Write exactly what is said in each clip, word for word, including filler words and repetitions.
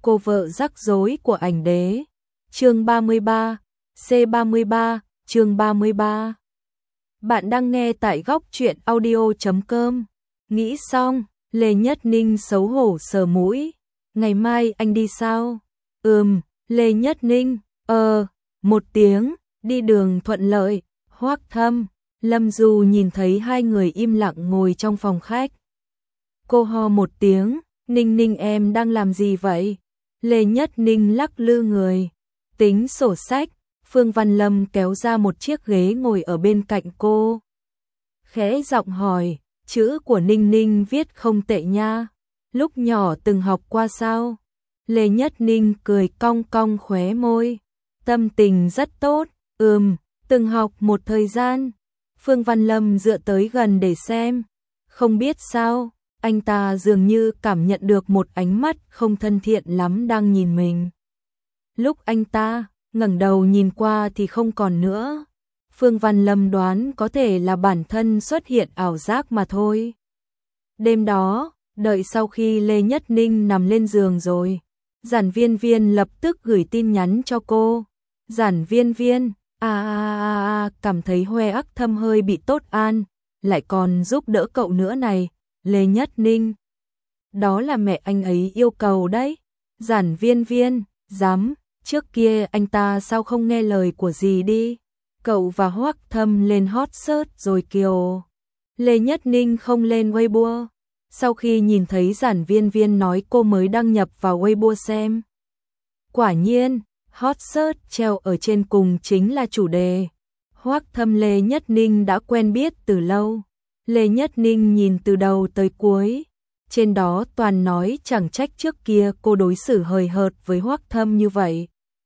Cô vợ rắc rối của ảnh đế. Chương ba mươi ba, C ba mươi ba, chương ba mươi ba. Bạn đang nghe tại góc truyện audio chấm com. Nghĩ xong, Lê Nhất Ninh xấu hổ sờ mũi. Ngày mai anh đi sao? Ừm, Lê Nhất Ninh, ờ, một tiếng, đi đường thuận lợi. Hoắc Thâm, Lâm Du nhìn thấy hai người im lặng ngồi trong phòng khách. Cô ho một tiếng, Ninh Ninh em đang làm gì vậy? Lê Nhất Ninh lắc lư người, tính sổ sách. Phương Văn Lâm kéo ra một chiếc ghế ngồi ở bên cạnh cô. Khẽ giọng hỏi, chữ của Ninh Ninh viết không tệ nha, lúc nhỏ từng học qua sao? Lê Nhất Ninh cười cong cong khóe môi, tâm tình rất tốt, ừm, từng học một thời gian. Phương Văn Lâm dựa tới gần để xem, không biết sao, anh ta dường như cảm nhận được một ánh mắt không thân thiện lắm đang nhìn mình. Lúc anh ta ngẩng đầu nhìn qua thì không còn nữa. Phương Văn Lâm đoán có thể là bản thân xuất hiện ảo giác mà thôi. Đêm đó, đợi sau khi Lê Nhất Ninh nằm lên giường rồi, Giản Viên Viên lập tức gửi tin nhắn cho cô. Giản Viên Viên, a a a a, cảm thấy Hoắc Thâm hơi bị tốt an, lại còn giúp đỡ cậu nữa này, Lê Nhất Ninh. Đó là mẹ anh ấy yêu cầu đấy. Giản Viên Viên, dám, trước kia anh ta sao không nghe lời của dì đi? Cậu và Hoắc Thâm lên hot search rồi kiều. Lê Nhất Ninh không lên Weibo. Sau khi nhìn thấy Giản Viên Viên nói cô mới đăng nhập vào Weibo xem. Quả nhiên, hot search treo ở trên cùng chính là chủ đề. Hoắc Thâm Lê Nhất Ninh đã quen biết từ lâu. Lê Nhất Ninh nhìn từ đầu tới cuối. Trên đó toàn nói chẳng trách trước kia cô đối xử hời hợt với Hoắc Thâm như vậy.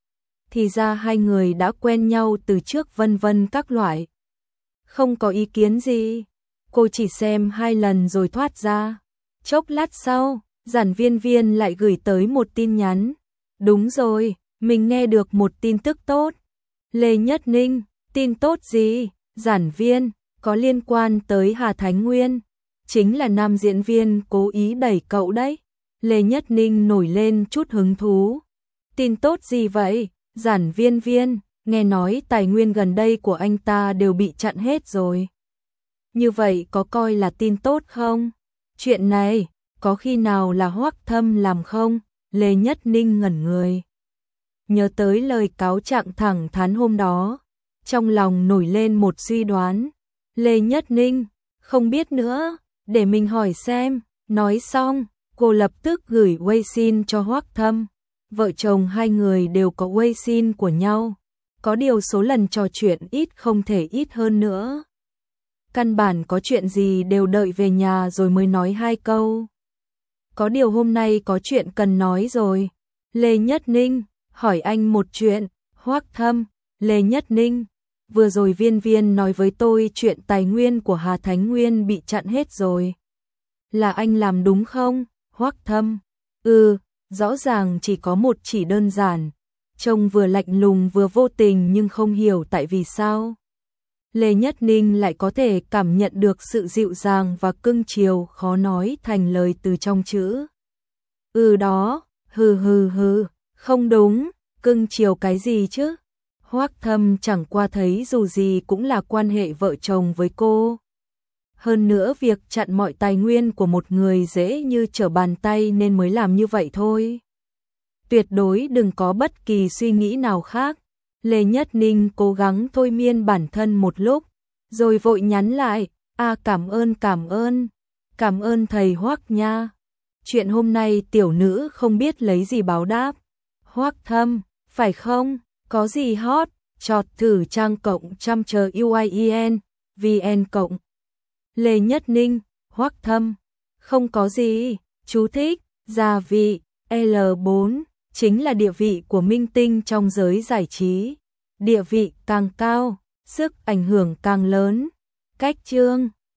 Thì ra hai người đã quen nhau từ trước vân vân các loại. Không có ý kiến gì. Cô chỉ xem hai lần rồi thoát ra. Chốc lát sau, Giản Viên Viên lại gửi tới một tin nhắn. Đúng rồi, mình nghe được một tin tức tốt. Lê Nhất Ninh, tin tốt gì? Giản Viên, có liên quan tới Hà Thánh Nguyên. Chính là nam diễn viên cố ý đẩy cậu đấy. Lê Nhất Ninh nổi lên chút hứng thú. Tin tốt gì vậy? Giản Viên Viên, nghe nói tài nguyên gần đây của anh ta đều bị chặn hết rồi. Như vậy có coi là tin tốt không? Chuyện này, có khi nào là Hoắc Thâm làm không? Lê Nhất Ninh ngẩn người. Nhớ tới lời cáo trạng thẳng thắn hôm đó. Trong lòng nổi lên một suy đoán. Lê Nhất Ninh, không biết nữa, để mình hỏi xem. Nói xong, cô lập tức gửi Weixin cho Hoắc Thâm. Vợ chồng hai người đều có Weixin của nhau. Có điều số lần trò chuyện ít không thể ít hơn nữa. Căn bản có chuyện gì đều đợi về nhà rồi mới nói hai câu. Có điều hôm nay có chuyện cần nói rồi. Lê Nhất Ninh, hỏi anh một chuyện. Hoắc Thâm, Lê Nhất Ninh, vừa rồi Viên Viên nói với tôi chuyện tài nguyên của Hà Thánh Nguyên bị chặn hết rồi. Là anh làm đúng không? Hoắc Thâm, ừ, rõ ràng chỉ có một chỉ đơn giản. Trông vừa lạnh lùng vừa vô tình nhưng không hiểu tại vì sao. Lê Nhất Ninh lại có thể cảm nhận được sự dịu dàng và cưng chiều khó nói thành lời từ trong chữ. Ừ đó, hừ hừ hừ, không đúng, cưng chiều cái gì chứ? Hoắc Thâm chẳng qua thấy dù gì cũng là quan hệ vợ chồng với cô. Hơn nữa việc chặn mọi tài nguyên của một người dễ như trở bàn tay nên mới làm như vậy thôi. Tuyệt đối đừng có bất kỳ suy nghĩ nào khác. Lê Nhất Ninh cố gắng thôi miên bản thân một lúc, rồi vội nhắn lại, à cảm ơn cảm ơn, cảm ơn thầy Hoắc nha. Chuyện hôm nay tiểu nữ không biết lấy gì báo đáp. Hoắc Thâm, phải không, có gì hot, chọt thử trang cộng chăm chờ u i en, vn cộng. Lê Nhất Ninh, Hoắc Thâm, không có gì, chú thích, gia vị, L bốn. Chính là địa vị của minh tinh trong giới giải trí. Địa vị càng cao, sức ảnh hưởng càng lớn. Cách chương